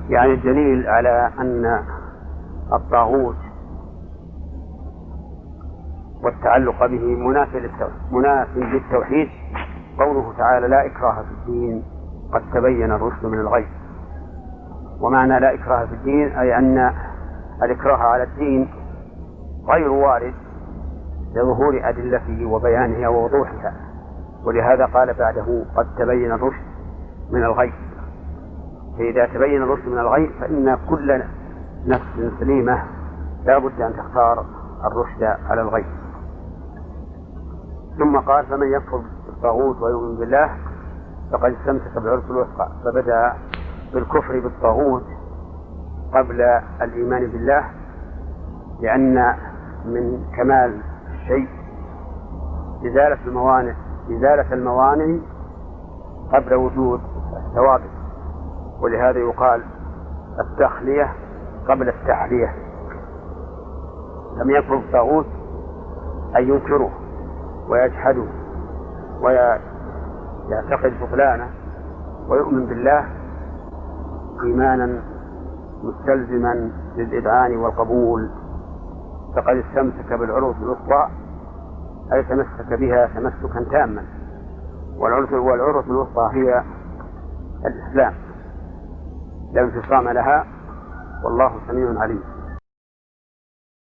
يعني الدليل على أن الطاغوت والتعلق به مناف للتوحيد قوله تعالى لا إكراه في الدين قد تبين الرشد من الغي. ومعنى لا إكراه في الدين أي أن الإكراه على الدين غير وارد لظهور أدلته وبيانها ووضوحها، ولهذا قال بعده قد تبين الرشد من الغي. فإذا تبين الرشد من الغي فإن كل نفس سليمة لا بد أن تختار الرشد على الغي. ثم قال فمن يكفر بالطاغوت ويؤمن بالله فقد استمسك بالعروة الوثقى، فبدأ بالكفر بالطاغوت قبل الإيمان بالله، لأن من كمال الشيء إزالة الموانع قبل وجود الثوابت، ولهذا يقال التخلية قبل التحلية. لم يكفر بالطاغوت أن ينكره ويجحده ويعتقد بطلانه، ويؤمن بالله إيمانا مستلزما للإذعان والقبول، فقد استمسك بالعروة الوثقى أي تمسك بها تمسكا تاما، والعروة الوثقى هي الإسلام لا انفصام لها، والله سميع عليم.